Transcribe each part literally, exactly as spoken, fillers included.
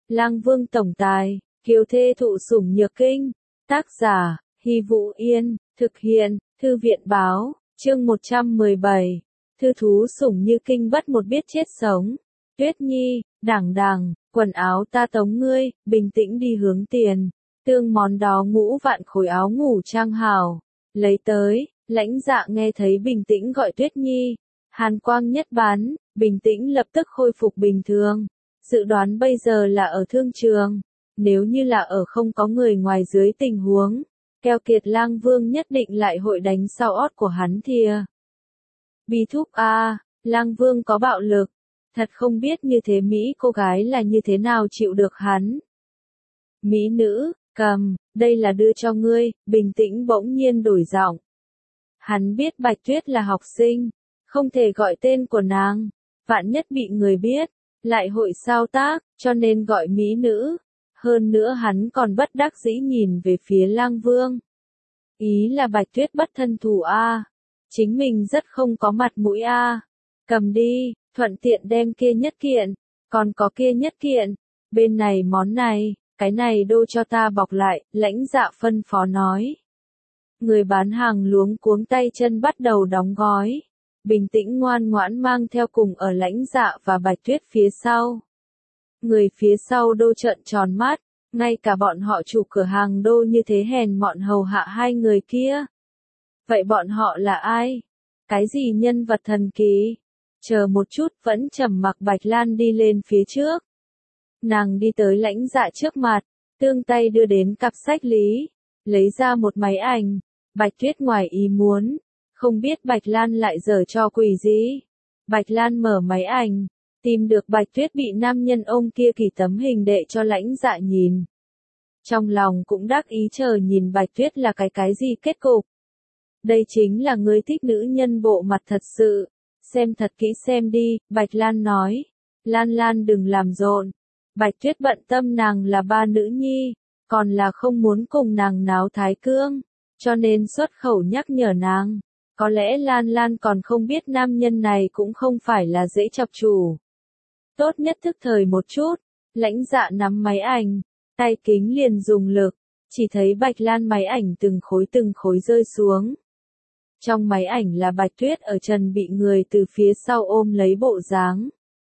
Lang Vương tổng tài, kiều thê thụ sủng nhược kinh. Tác giả, Hy Vũ Yên, thực hiện, Thư viện báo, chương một trăm mười bảy. Thư thú sủng như kinh bất một biết chết sống. Tuyết Nhi, đảng đảng, quần áo ta tống ngươi, bình tĩnh đi hướng tiền. Tương món đó ngũ vạn khối áo ngủ trang hảo. Lấy tới, lãnh dạ nghe thấy bình tĩnh gọi Tuyết Nhi. Hàn quang nhất bán, bình tĩnh lập tức khôi phục bình thường. Dự đoán bây giờ là ở thương trường. Nếu như là ở không có người ngoài dưới tình huống, keo kiệt Lang Vương nhất định lại hội đánh sau ót của hắn thìa. Bi thúc a, à, Lang Vương có bạo lực. Thật không biết như thế Mỹ cô gái là như thế nào chịu được hắn. Mỹ nữ, cầm, đây là đưa cho ngươi, bình tĩnh bỗng nhiên đổi giọng. Hắn biết Bạch Tuyết là học sinh, không thể gọi tên của nàng, vạn nhất bị người biết, lại hội sao tác, cho nên gọi Mỹ nữ. Hơn nữa hắn còn bất đắc dĩ nhìn về phía Lang Vương. Ý là Bạch Tuyết bất thân thủ a, à. Chính mình rất không có mặt mũi a. À. Cầm đi, thuận tiện đem kia nhất kiện, còn có kia nhất kiện, bên này món này, cái này đô cho ta bọc lại, lãnh dạ phân phó nói. Người bán hàng luống cuống tay chân bắt đầu đóng gói, bình tĩnh ngoan ngoãn mang theo cùng ở lãnh dạ và Bạch Tuyết phía sau. Người phía sau đô trợn tròn mắt, ngay cả bọn họ chủ cửa hàng đô như thế hèn mọn hầu hạ hai người kia. Vậy bọn họ là ai? Cái gì nhân vật thần kỳ? Chờ một chút vẫn trầm mặc Bạch Lan đi lên phía trước. Nàng đi tới lãnh dạ trước mặt, tương tay đưa đến cặp sách lý, lấy ra một máy ảnh. Bạch Tuyết ngoài ý muốn, không biết Bạch Lan lại giở trò quỷ gì. Bạch Lan mở máy ảnh, tìm được Bạch Tuyết bị nam nhân ôm kia kỳ tấm hình đệ cho lãnh dạ nhìn. Trong lòng cũng đắc ý chờ nhìn Bạch Tuyết là cái cái gì kết cục. Đây chính là người thích nữ nhân bộ mặt thật sự. Xem thật kỹ xem đi, Bạch Lan nói. Lan Lan đừng làm rộn. Bạch Tuyết bận tâm nàng là ba nữ nhi, còn là không muốn cùng nàng náo thái cương, cho nên xuất khẩu nhắc nhở nàng. Có lẽ Lan Lan còn không biết nam nhân này cũng không phải là dễ chọc chủ. Tốt nhất thức thời một chút, lãnh dạ nắm máy ảnh, tay kính liền dùng lực, chỉ thấy Bạch Lan máy ảnh từng khối từng khối rơi xuống. Trong máy ảnh là Bạch Tuyết ở trần bị người từ phía sau ôm lấy bộ dáng.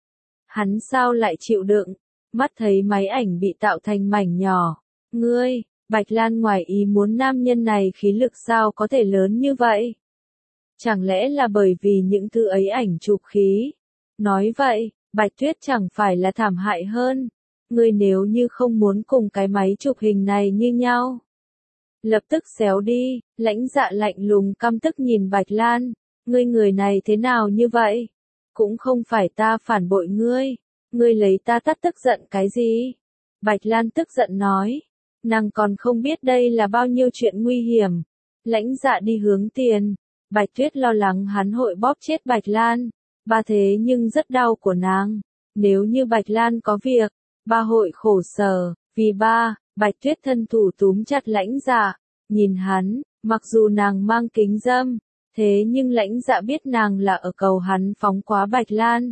Hắn sao lại chịu đựng, mắt thấy máy ảnh bị tạo thành mảnh nhỏ. Ngươi, Bạch Lan ngoài ý muốn nam nhân này khí lực sao có thể lớn như vậy? Chẳng lẽ là bởi vì những thứ ấy ảnh chụp khí? Nói vậy, Bạch Tuyết chẳng phải là thảm hại hơn. Ngươi nếu như không muốn cùng cái máy chụp hình này như nhau, lập tức xéo đi. Lãnh dạ lạnh lùng căm tức nhìn Bạch Lan. Ngươi người này thế nào như vậy? Cũng không phải ta phản bội ngươi. Ngươi lấy ta tắt tức giận cái gì? Bạch Lan tức giận nói. Nàng còn không biết đây là bao nhiêu chuyện nguy hiểm. Lãnh dạ đi hướng tiền. Bạch Tuyết lo lắng hắn hội bóp chết Bạch Lan. Ba thế nhưng rất đau của nàng. Nếu như Bạch Lan có việc, ba hội khổ sở. Vì ba, Bạch Tuyết thân thủ túm chặt lãnh dạ. Nhìn hắn, mặc dù nàng mang kính dâm, thế nhưng lãnh dạ biết nàng là ở cầu hắn phóng quá Bạch Lan.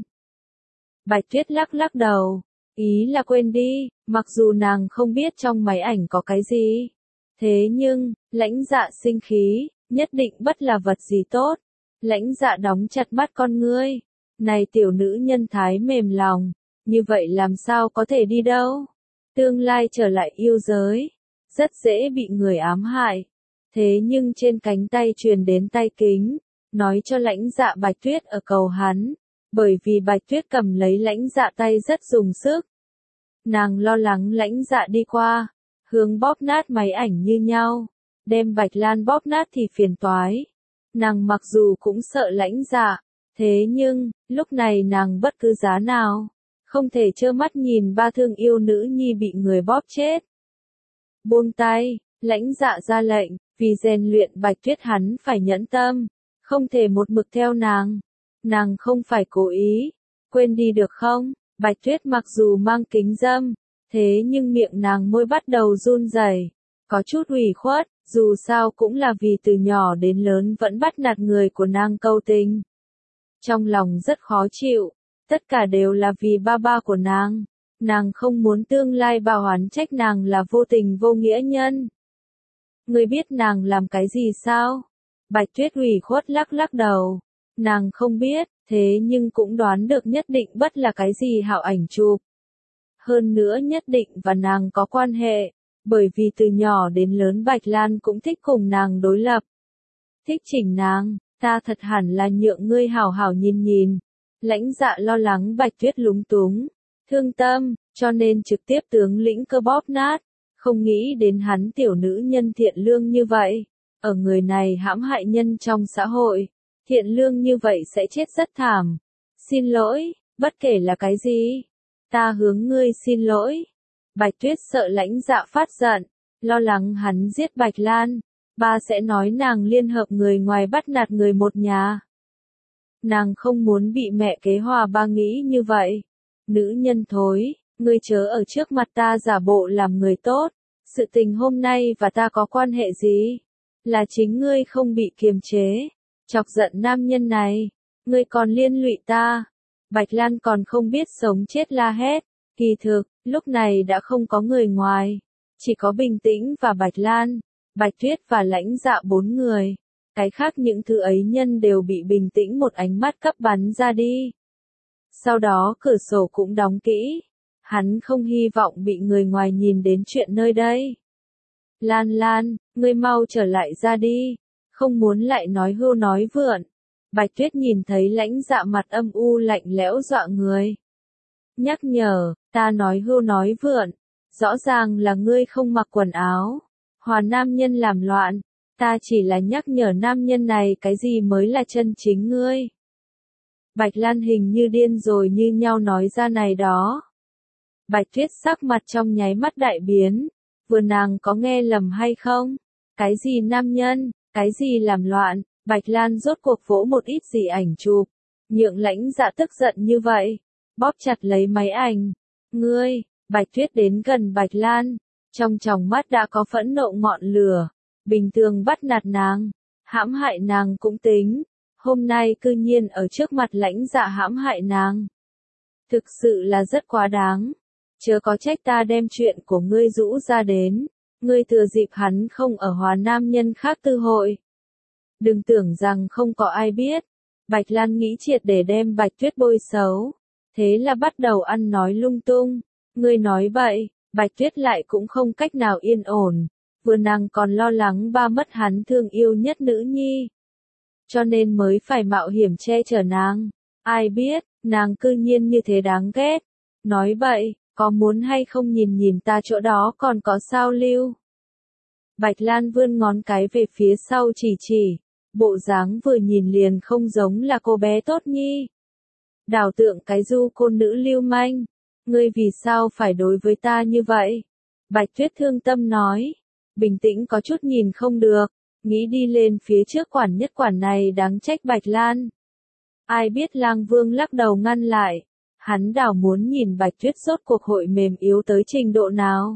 Bạch Tuyết lắc lắc đầu, ý là quên đi, mặc dù nàng không biết trong máy ảnh có cái gì. Thế nhưng, lãnh dạ sinh khí, nhất định bất là vật gì tốt. Lãnh dạ đóng chặt mắt con ngươi. Này tiểu nữ nhân thái mềm lòng, như vậy làm sao có thể đi đâu? Tương lai trở lại yêu giới, rất dễ bị người ám hại. Thế nhưng trên cánh tay truyền đến tay kính, nói cho lãnh dạ Bạch Tuyết ở cầu hắn, bởi vì Bạch Tuyết cầm lấy lãnh dạ tay rất dùng sức. Nàng lo lắng lãnh dạ đi qua, hướng bóp nát máy ảnh như nhau, đem Bạch Lan bóp nát thì phiền toái. Nàng mặc dù cũng sợ lãnh dạ, thế nhưng, lúc này nàng bất cứ giá nào, không thể trơ mắt nhìn ba thương yêu nữ nhi bị người bóp chết. Buông tay, lãnh dạ ra lệnh, vì rèn luyện Bạch Tuyết hắn phải nhẫn tâm, không thể một mực theo nàng. Nàng không phải cố ý, quên đi được không? Bạch Tuyết mặc dù mang kính dâm, thế nhưng miệng nàng môi bắt đầu run rẩy, có chút ủy khuất, dù sao cũng là vì từ nhỏ đến lớn vẫn bắt nạt người của nàng câu tình. Trong lòng rất khó chịu, tất cả đều là vì ba ba của nàng. Nàng không muốn tương lai bà oán trách nàng là vô tình vô nghĩa nhân. Ngươi biết nàng làm cái gì sao? Bạch Tuyết ủy khuất lắc lắc đầu. Nàng không biết, thế nhưng cũng đoán được nhất định bất là cái gì hảo ảnh chụp. Hơn nữa nhất định và nàng có quan hệ, bởi vì từ nhỏ đến lớn Bạch Lan cũng thích cùng nàng đối lập. Thích chỉnh nàng, ta thật hẳn là nhượng ngươi hảo hảo nhìn nhìn. Lãnh Dạ lo lắng Bạch Tuyết lúng túng, thương tâm, cho nên trực tiếp tướng lĩnh cơ bóp nát, không nghĩ đến hắn tiểu nữ nhân thiện lương như vậy. Ở người này hãm hại nhân trong xã hội, thiện lương như vậy sẽ chết rất thảm. Xin lỗi, bất kể là cái gì, ta hướng ngươi xin lỗi. Bạch Tuyết sợ Lãnh Dạ phát giận, lo lắng hắn giết Bạch Lan, ba sẽ nói nàng liên hợp người ngoài bắt nạt người một nhà. Nàng không muốn bị mẹ kế hòa ba nghĩ như vậy. Nữ nhân thối, ngươi chớ ở trước mặt ta giả bộ làm người tốt. Sự tình hôm nay và ta có quan hệ gì? Là chính ngươi không bị kiềm chế, chọc giận nam nhân này, ngươi còn liên lụy ta. Bạch Lan còn không biết sống chết la hét, kỳ thực, lúc này đã không có người ngoài, chỉ có Bình Tĩnh và Bạch Lan, Bạch Tuyết và Lãnh Dạ bốn người. Cái khác những thứ ấy nhân đều bị Bình Tĩnh một ánh mắt cấp bắn ra đi. Sau đó cửa sổ cũng đóng kỹ, hắn không hy vọng bị người ngoài nhìn đến chuyện nơi đây. Lan Lan, ngươi mau trở lại ra đi, không muốn lại nói hưu nói vượn. Bạch Tuyết nhìn thấy Lãnh Dạ mặt âm u lạnh lẽo dọa người. Nhắc nhở, ta nói hưu nói vượn, rõ ràng là ngươi không mặc quần áo, hòa nam nhân làm loạn, ta chỉ là nhắc nhở nam nhân này cái gì mới là chân chính ngươi. Bạch Lan hình như điên rồi như nhau nói ra này đó. Bạch Tuyết sắc mặt trong nháy mắt đại biến, vừa nàng có nghe lầm hay không? Cái gì nam nhân, cái gì làm loạn? Bạch Lan rốt cuộc vỗ một ít gì ảnh chụp, nhượng Lãnh Dạ tức giận như vậy, bóp chặt lấy máy ảnh. Ngươi, Bạch Tuyết đến gần Bạch Lan, trong tròng mắt đã có phẫn nộ ngọn lửa, bình thường bắt nạt nàng, hãm hại nàng cũng tính, hôm nay cư nhiên ở trước mặt Lãnh Dạ hãm hại nàng. Thực sự là rất quá đáng, chớ có trách ta đem chuyện của ngươi rũ ra đến, ngươi thừa dịp hắn không ở hòa nam nhân khác tư hội. Đừng tưởng rằng không có ai biết. Bạch Lan nghĩ triệt để đem Bạch Tuyết bôi xấu. Thế là bắt đầu ăn nói lung tung. Ngươi nói bậy, Bạch Tuyết lại cũng không cách nào yên ổn. Vừa nàng còn lo lắng ba mất hắn thương yêu nhất nữ nhi. Cho nên mới phải mạo hiểm che chở nàng. Ai biết, nàng cư nhiên như thế đáng ghét. Nói bậy, có muốn hay không nhìn nhìn ta chỗ đó còn có sao lưu. Bạch Lan vươn ngón cái về phía sau chỉ chỉ. Bộ dáng vừa nhìn liền không giống là cô bé tốt nhi. Đảo tượng cái du côn nữ lưu manh. Ngươi vì sao phải đối với ta như vậy? Bạch Tuyết thương tâm nói. Bình Tĩnh có chút nhìn không được. Nghĩ đi lên phía trước quản nhất quản này đáng trách Bạch Lan. Ai biết Lang Vương lắc đầu ngăn lại. Hắn đảo muốn nhìn Bạch Tuyết rốt cuộc hội mềm yếu tới trình độ nào.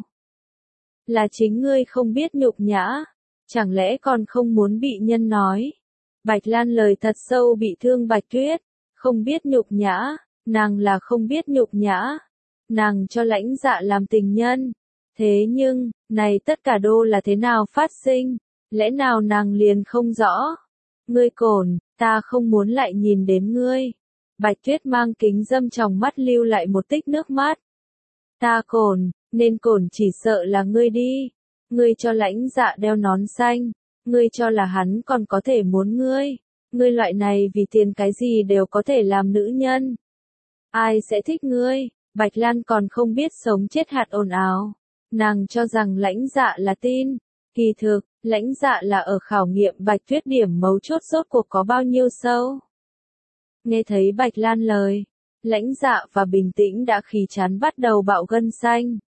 Là chính ngươi không biết nhục nhã. Chẳng lẽ còn không muốn bị nhân nói? Bạch Lan lời thật sâu bị thương Bạch Tuyết. Không biết nhục nhã, nàng là không biết nhục nhã. Nàng cho Lãnh Dạ làm tình nhân. Thế nhưng, này tất cả đô là thế nào phát sinh? Lẽ nào nàng liền không rõ? Ngươi cồn, ta không muốn lại nhìn đến ngươi. Bạch Tuyết mang kính dâm trong mắt lưu lại một tích nước mắt. Ta cồn, nên cồn chỉ sợ là ngươi đi. Ngươi cho Lãnh Dạ đeo nón xanh, ngươi cho là hắn còn có thể muốn ngươi. Ngươi loại này vì tiền cái gì đều có thể làm nữ nhân. Ai sẽ thích ngươi? Bạch Lan còn không biết sống chết hạt ồn ào. Nàng cho rằng Lãnh Dạ là tin. Kỳ thực, Lãnh Dạ là ở khảo nghiệm Bạch Tuyết điểm mấu chốt rốt cuộc có bao nhiêu sâu. Nghe thấy Bạch Lan lời, Lãnh Dạ và Bình Tĩnh đã khí chán bắt đầu bạo gân xanh.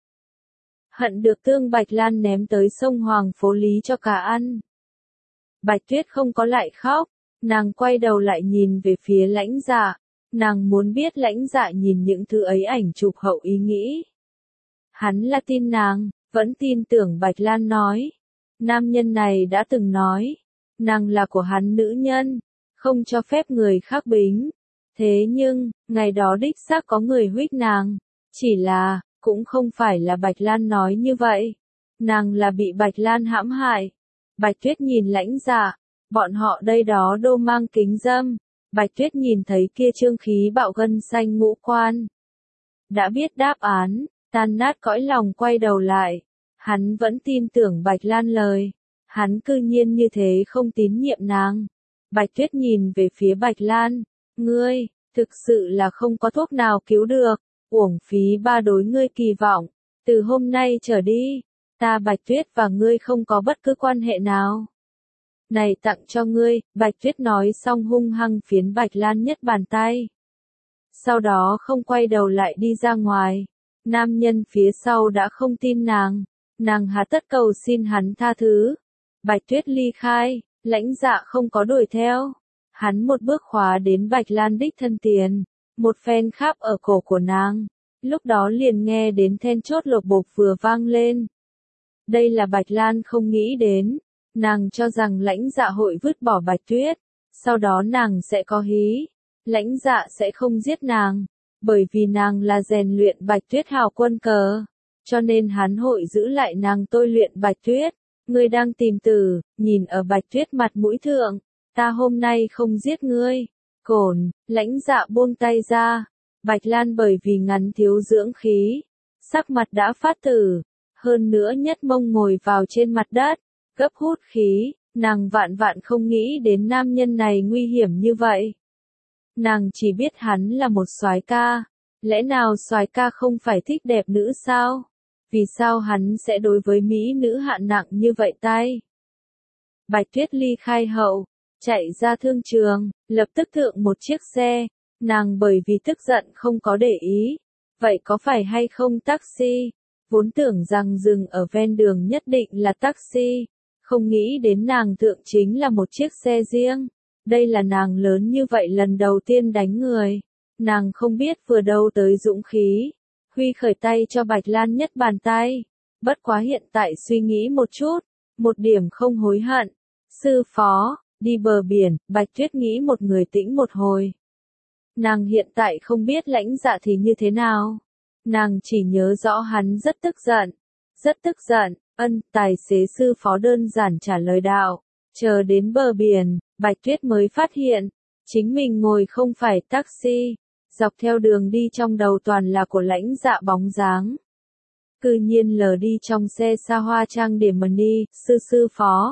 Hận được tương Bạch Lan ném tới sông Hoàng Phố Lý cho cả ăn. Bạch Tuyết không có lại khóc, nàng quay đầu lại nhìn về phía Lãnh Dạ, nàng muốn biết Lãnh Dạ nhìn những thứ ấy ảnh chụp hậu ý nghĩ. Hắn là tin nàng, vẫn tin tưởng Bạch Lan nói. Nam nhân này đã từng nói, nàng là của hắn nữ nhân, không cho phép người khác bính. Thế nhưng, ngày đó đích xác có người huých nàng, chỉ là, cũng không phải là Bạch Lan nói như vậy. Nàng là bị Bạch Lan hãm hại. Bạch Tuyết nhìn Lãnh Dạ, bọn họ đây đó đô mang kính dâm. Bạch Tuyết nhìn thấy kia trương khí bạo gân xanh ngũ quan. Đã biết đáp án, tan nát cõi lòng quay đầu lại. Hắn vẫn tin tưởng Bạch Lan lời. Hắn cư nhiên như thế không tín nhiệm nàng. Bạch Tuyết nhìn về phía Bạch Lan. Ngươi, thực sự là không có thuốc nào cứu được. Uổng phí ba đối ngươi kỳ vọng. Từ hôm nay trở đi, ta Bạch Tuyết và ngươi không có bất cứ quan hệ nào. Này tặng cho ngươi, Bạch Tuyết nói xong hung hăng phiến Bạch Lan nhất bàn tay. Sau đó không quay đầu lại đi ra ngoài. Nam nhân phía sau đã không tin nàng. Nàng hà tất cầu xin hắn tha thứ. Bạch Tuyết ly khai, Lãnh Dạ không có đuổi theo. Hắn một bước khóa đến Bạch Lan đích thân tiền. Một phen kháp ở cổ của nàng. Lúc đó liền nghe đến then chốt lột bột vừa vang lên. Đây là Bạch Lan không nghĩ đến. Nàng cho rằng Lãnh Dạ hội vứt bỏ Bạch Tuyết. Sau đó nàng sẽ có hí. Lãnh Dạ sẽ không giết nàng. Bởi vì nàng là rèn luyện Bạch Tuyết hào quân cờ. Cho nên hắn hội giữ lại nàng tôi luyện Bạch Tuyết. Ngươi đang tìm tử, nhìn ở Bạch Tuyết mặt mũi thượng. Ta hôm nay không giết ngươi. Cổn, Lãnh Dạ buông tay ra. Bạch Lan bởi vì ngắn thiếu dưỡng khí. Sắc mặt đã phát tử. Hơn nữa nhất mông ngồi vào trên mặt đất. Gấp hút khí. Nàng vạn vạn không nghĩ đến nam nhân này nguy hiểm như vậy. Nàng chỉ biết hắn là một soái ca. Lẽ nào soái ca không phải thích đẹp nữ sao? Vì sao hắn sẽ đối với mỹ nữ hạn nặng như vậy tay? Bạch Tuyết ly khai hậu, chạy ra thương trường, lập tức thượng một chiếc xe. Nàng bởi vì tức giận không có để ý. Vậy có phải hay không taxi? Vốn tưởng rằng dừng ở ven đường nhất định là taxi. Không nghĩ đến nàng thượng chính là một chiếc xe riêng. Đây là nàng lớn như vậy lần đầu tiên đánh người. Nàng không biết vừa đâu tới dũng khí. Huy khởi tay cho Bạch Lan nhất bàn tay. Bất quá hiện tại suy nghĩ một chút. Một điểm không hối hận. Sư phó, đi bờ biển, Bạch Tuyết nghĩ một người tĩnh một hồi. Nàng hiện tại không biết Lãnh Dạ thì như thế nào. Nàng chỉ nhớ rõ hắn rất tức giận. Rất tức giận, ân, tài xế sư phó đơn giản trả lời đạo. Chờ đến bờ biển, Bạch Tuyết mới phát hiện. Chính mình ngồi không phải taxi. Dọc theo đường đi trong đầu toàn là của Lãnh Dạ bóng dáng. Cư nhiên lờ đi trong xe xa hoa trang điểm money, sư sư phó.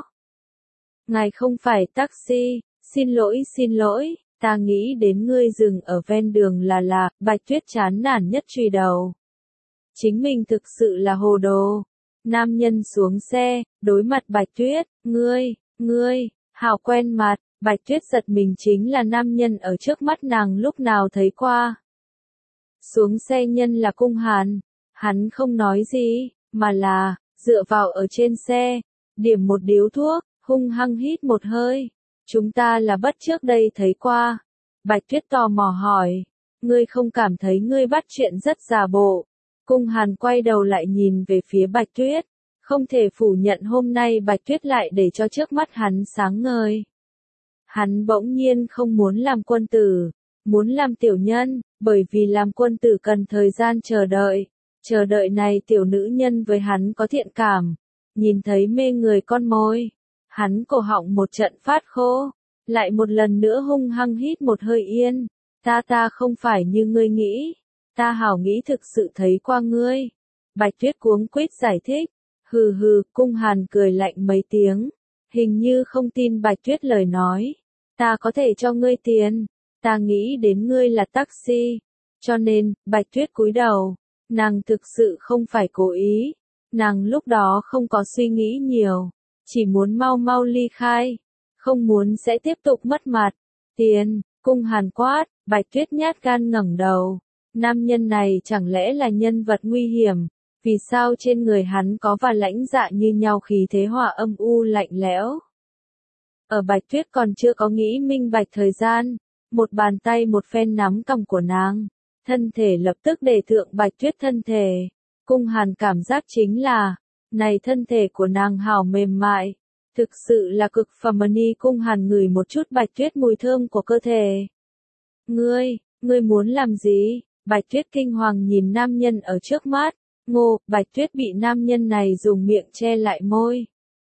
Ngài không phải taxi, xin lỗi xin lỗi, ta nghĩ đến ngươi dừng ở ven đường là là, Bạch Tuyết chán nản nhất truy đầu. Chính mình thực sự là hồ đồ. Nam nhân xuống xe, đối mặt Bạch Tuyết, ngươi, ngươi, hào quen mặt. Bạch Tuyết giật mình chính là nam nhân ở trước mắt nàng lúc nào thấy qua. Xuống xe nhân là Cung Hàn. Hắn không nói gì, mà là, dựa vào ở trên xe, điểm một điếu thuốc, hung hăng hít một hơi. Chúng ta là bắt trước đây thấy qua. Bạch Tuyết tò mò hỏi, ngươi không cảm thấy ngươi bắt chuyện rất giả bộ. Cung Hàn quay đầu lại nhìn về phía Bạch Tuyết. Không thể phủ nhận hôm nay Bạch Tuyết lại để cho trước mắt hắn sáng ngời. Hắn bỗng nhiên không muốn làm quân tử, muốn làm tiểu nhân, bởi vì làm quân tử cần thời gian chờ đợi. Chờ đợi này tiểu nữ nhân với hắn có thiện cảm, nhìn thấy mê người con môi. Hắn cổ họng một trận phát khô, lại một lần nữa hung hăng hít một hơi yên. Ta ta không phải như ngươi nghĩ, ta hảo nghĩ thực sự thấy qua ngươi. Bạch Tuyết cuống quýt giải thích, hừ hừ, Cung Hàn cười lạnh mấy tiếng. Hình như không tin Bạch Tuyết lời nói. Ta có thể cho ngươi tiền. Ta nghĩ đến ngươi là taxi. Cho nên, Bạch Tuyết cúi đầu. Nàng thực sự không phải cố ý. Nàng lúc đó không có suy nghĩ nhiều. Chỉ muốn mau mau ly khai. Không muốn sẽ tiếp tục mất mặt. Tiền, Cung Hàn quát. Bạch Tuyết nhát gan ngẩng đầu. Nam nhân này chẳng lẽ là nhân vật nguy hiểm. Vì sao trên người hắn có và Lãnh Dạ như nhau khí thế hỏa âm u lạnh lẽo. Ở Bạch Tuyết còn chưa có nghĩ minh bạch thời gian, một bàn tay một phen nắm cằm của nàng, thân thể lập tức để thượng Bạch Tuyết thân thể. Cung Hàn cảm giác chính là, này thân thể của nàng hào mềm mại, thực sự là cực phẩm ni. Cung Hàn ngửi một chút Bạch Tuyết mùi thơm của cơ thể. Ngươi, ngươi muốn làm gì? Bạch Tuyết kinh hoàng nhìn nam nhân ở trước mắt, Ngô, Bạch Tuyết bị nam nhân này dùng miệng che lại môi.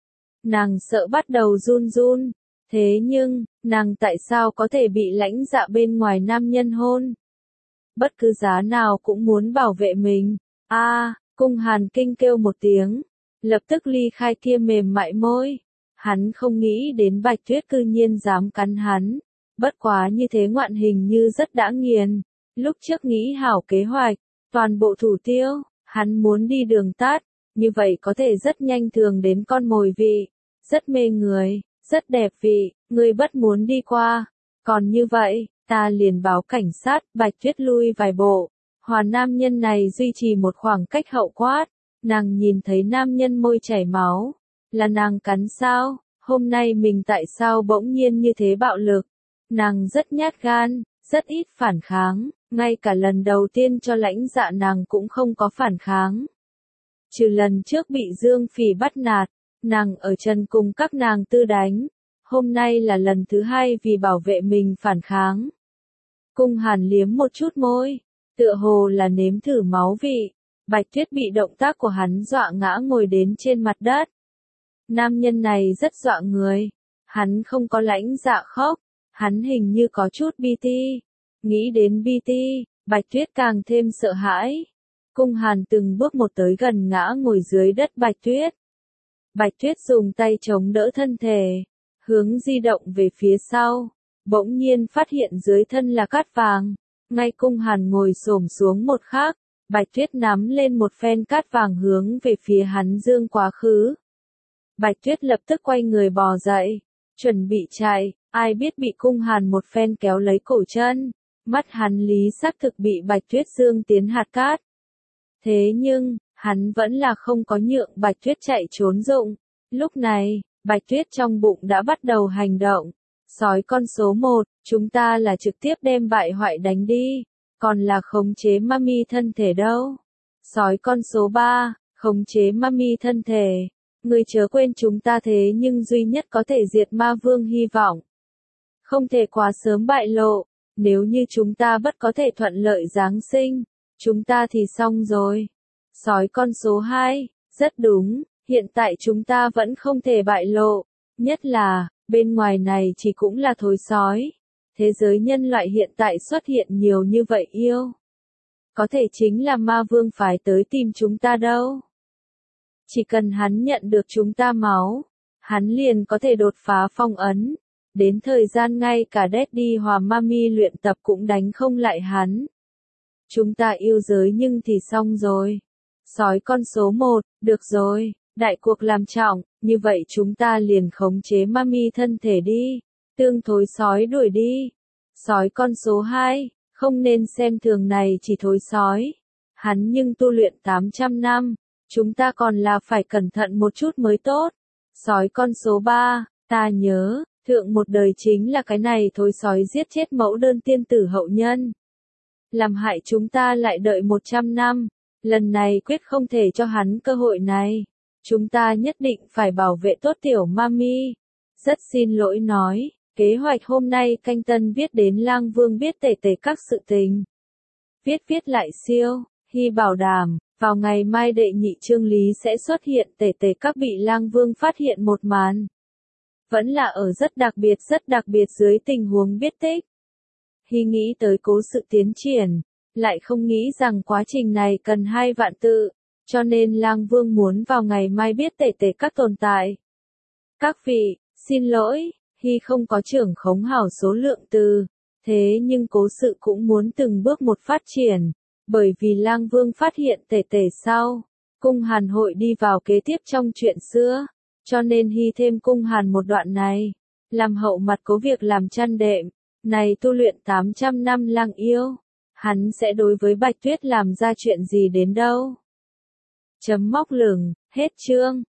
Nàng sợ bắt đầu run run. Thế nhưng, nàng tại sao có thể bị lãnh dạ bên ngoài nam nhân hôn? Bất cứ giá nào cũng muốn bảo vệ mình. A, à, Cung Hàn kinh kêu một tiếng, lập tức ly khai kia mềm mại môi. Hắn không nghĩ đến Bạch Tuyết cư nhiên dám cắn hắn. Bất quá như thế ngoạn hình như rất đã nghiền. Lúc trước nghĩ hảo kế hoạch, toàn bộ thủ tiêu, hắn muốn đi đường tắt, như vậy có thể rất nhanh thường đến con mồi vị, rất mê người, rất đẹp vị, người bất muốn đi qua. Còn như vậy, ta liền báo cảnh sát. Bạch Tuyết lui vài bộ, hòa nam nhân này duy trì một khoảng cách hậu quát. Nàng nhìn thấy nam nhân môi chảy máu, là nàng cắn sao? Hôm nay mình tại sao bỗng nhiên như thế bạo lực? Nàng rất nhát gan, rất ít phản kháng, ngay cả lần đầu tiên cho lãnh dạ nàng cũng không có phản kháng. Trừ lần trước bị Dương Phỉ bắt nạt, nàng ở chân cùng các nàng tư đánh. Hôm nay là lần thứ hai vì bảo vệ mình phản kháng. Cung Hàn liếm một chút môi, tựa hồ là nếm thử máu vị. Bạch Tuyết bị động tác của hắn dọa ngã ngồi đến trên mặt đất. Nam nhân này rất dọa người. Hắn không có lãnh dạ khóc, hắn hình như có chút bi ti. Nghĩ đến bi ti, Bạch Tuyết càng thêm sợ hãi. Cung Hàn từng bước một tới gần ngã ngồi dưới đất Bạch Tuyết. Bạch Tuyết dùng tay chống đỡ thân thể, hướng di động về phía sau, bỗng nhiên phát hiện dưới thân là cát vàng. Ngay Cung Hàn ngồi xổm xuống một khắc, Bạch Tuyết nắm lên một phen cát vàng hướng về phía hắn dương quá khứ. Bạch Tuyết lập tức quay người bò dậy, chuẩn bị chạy, ai biết bị Cung Hàn một phen kéo lấy cổ chân. Mắt hắn lý xác thực bị Bạch Tuyết dương tiến hạt cát. Thế nhưng, hắn vẫn là không có nhượng Bạch Tuyết chạy trốn dụng. Lúc này, Bạch Tuyết trong bụng đã bắt đầu hành động. Sói con số một, chúng ta là trực tiếp đem bại hoại đánh đi, còn là khống chế mami thân thể đâu. Sói con số ba, khống chế mami thân thể. Người chớ quên chúng ta thế nhưng duy nhất có thể diệt ma vương hy vọng. Không thể quá sớm bại lộ, nếu như chúng ta bất có thể thuận lợi Giáng sinh, chúng ta thì xong rồi. Sói con số hai, rất đúng, hiện tại chúng ta vẫn không thể bại lộ, nhất là, bên ngoài này chỉ cũng là thối sói. Thế giới nhân loại hiện tại xuất hiện nhiều như vậy yêu. Có thể chính là ma vương phải tới tìm chúng ta đâu. Chỉ cần hắn nhận được chúng ta máu, hắn liền có thể đột phá phong ấn. Đến thời gian ngay cả Daddy hòa Mami luyện tập cũng đánh không lại hắn. Chúng ta yêu giới nhưng thì xong rồi. Sói con số một, được rồi, đại cuộc làm trọng, như vậy chúng ta liền khống chế Mami thân thể đi. Tương thối sói đuổi đi. Sói con số hai, không nên xem thường này chỉ thối sói. Hắn nhưng tu luyện tám trăm năm, chúng ta còn là phải cẩn thận một chút mới tốt. Sói con số ba, ta nhớ, thượng một đời chính là cái này thối sói giết chết mẫu đơn tiên tử hậu nhân. Làm hại chúng ta lại đợi một trăm năm, lần này quyết không thể cho hắn cơ hội này. Chúng ta nhất định phải bảo vệ tốt tiểu Mami. Rất xin lỗi nói, kế hoạch hôm nay canh tân viết đến Lang Vương biết tể tể các sự tình. Viết viết lại siêu, hy bảo đảm, vào ngày mai đệ nhị chương lý sẽ xuất hiện tể tể các bị Lang Vương phát hiện một màn. Vẫn là ở rất đặc biệt rất đặc biệt dưới tình huống biết tích. Hy nghĩ tới cố sự tiến triển, lại không nghĩ rằng quá trình này cần hai vạn tự, cho nên Lang Vương muốn vào ngày mai biết tể tể các tồn tại. Các vị, xin lỗi, Hy không có trưởng khống hảo số lượng từ, thế nhưng cố sự cũng muốn từng bước một phát triển, bởi vì Lang Vương phát hiện tể tể sau, Cung Hàn hội đi vào kế tiếp trong chuyện xưa, cho nên Hy thêm Cung Hàn một đoạn này, làm hậu mặt có việc làm chăn đệm, này tu luyện tám trăm năm lang yêu, hắn sẽ đối với Bạch Tuyết làm ra chuyện gì đến đâu. Chấm móc lửng, hết chương.